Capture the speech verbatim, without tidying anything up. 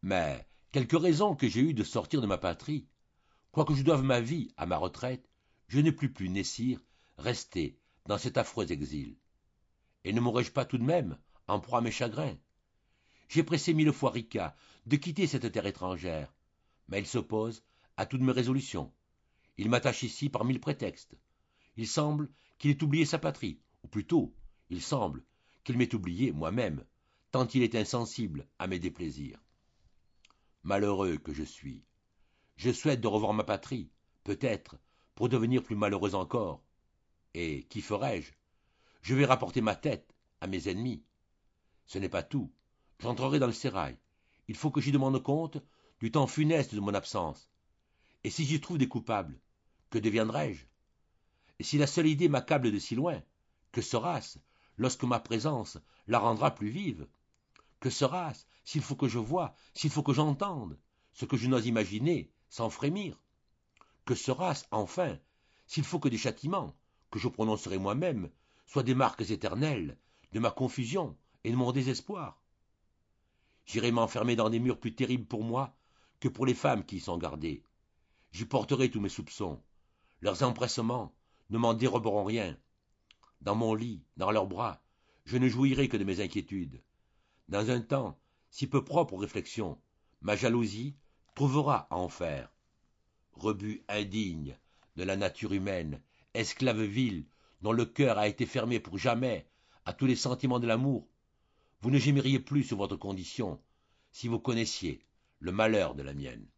Mais, quelque raison que j'ai eue de sortir de ma patrie, quoique je doive ma vie à ma retraite, je ne puis plus, Nessir, rester dans cet affreux exil. Et ne mourrai-je pas tout de même, en proie à mes chagrins? J'ai pressé mille fois Rica de quitter cette terre étrangère, mais il s'oppose à toutes mes résolutions. Il m'attache ici par mille prétextes. Il semble qu'il ait oublié sa patrie, ou plutôt, il semble qu'il m'ait oublié moi-même, tant il est insensible à mes déplaisirs. Malheureux que je suis. Je souhaite de revoir ma patrie, peut-être, pour devenir plus malheureux encore. Et qu'y ferai-je? Je vais rapporter ma tête à mes ennemis. Ce n'est pas tout. J'entrerai dans le sérail. Il faut que j'y demande compte du temps funeste de mon absence. Et si j'y trouve des coupables, que deviendrai-je? Et si la seule idée m'accable de si loin, que sera-ce lorsque ma présence la rendra plus vive? Que sera-ce s'il faut que je voie, s'il faut que j'entende, ce que je n'ose imaginer sans frémir? Que sera-ce, enfin, s'il faut que des châtiments, que je prononcerai moi-même, soient des marques éternelles de ma confusion et de mon désespoir? J'irai m'enfermer dans des murs plus terribles pour moi que pour les femmes qui y sont gardées. J'y porterai tous mes soupçons. Leurs empressements ne m'en déroberont rien. Dans mon lit, dans leurs bras, je ne jouirai que de mes inquiétudes. Dans un temps si peu propre aux réflexions, ma jalousie trouvera à en faire. Rebut indigne de la nature humaine, esclave vil dont le cœur a été fermé pour jamais à tous les sentiments de l'amour, vous ne gémiriez plus sur votre condition si vous connaissiez le malheur de la mienne.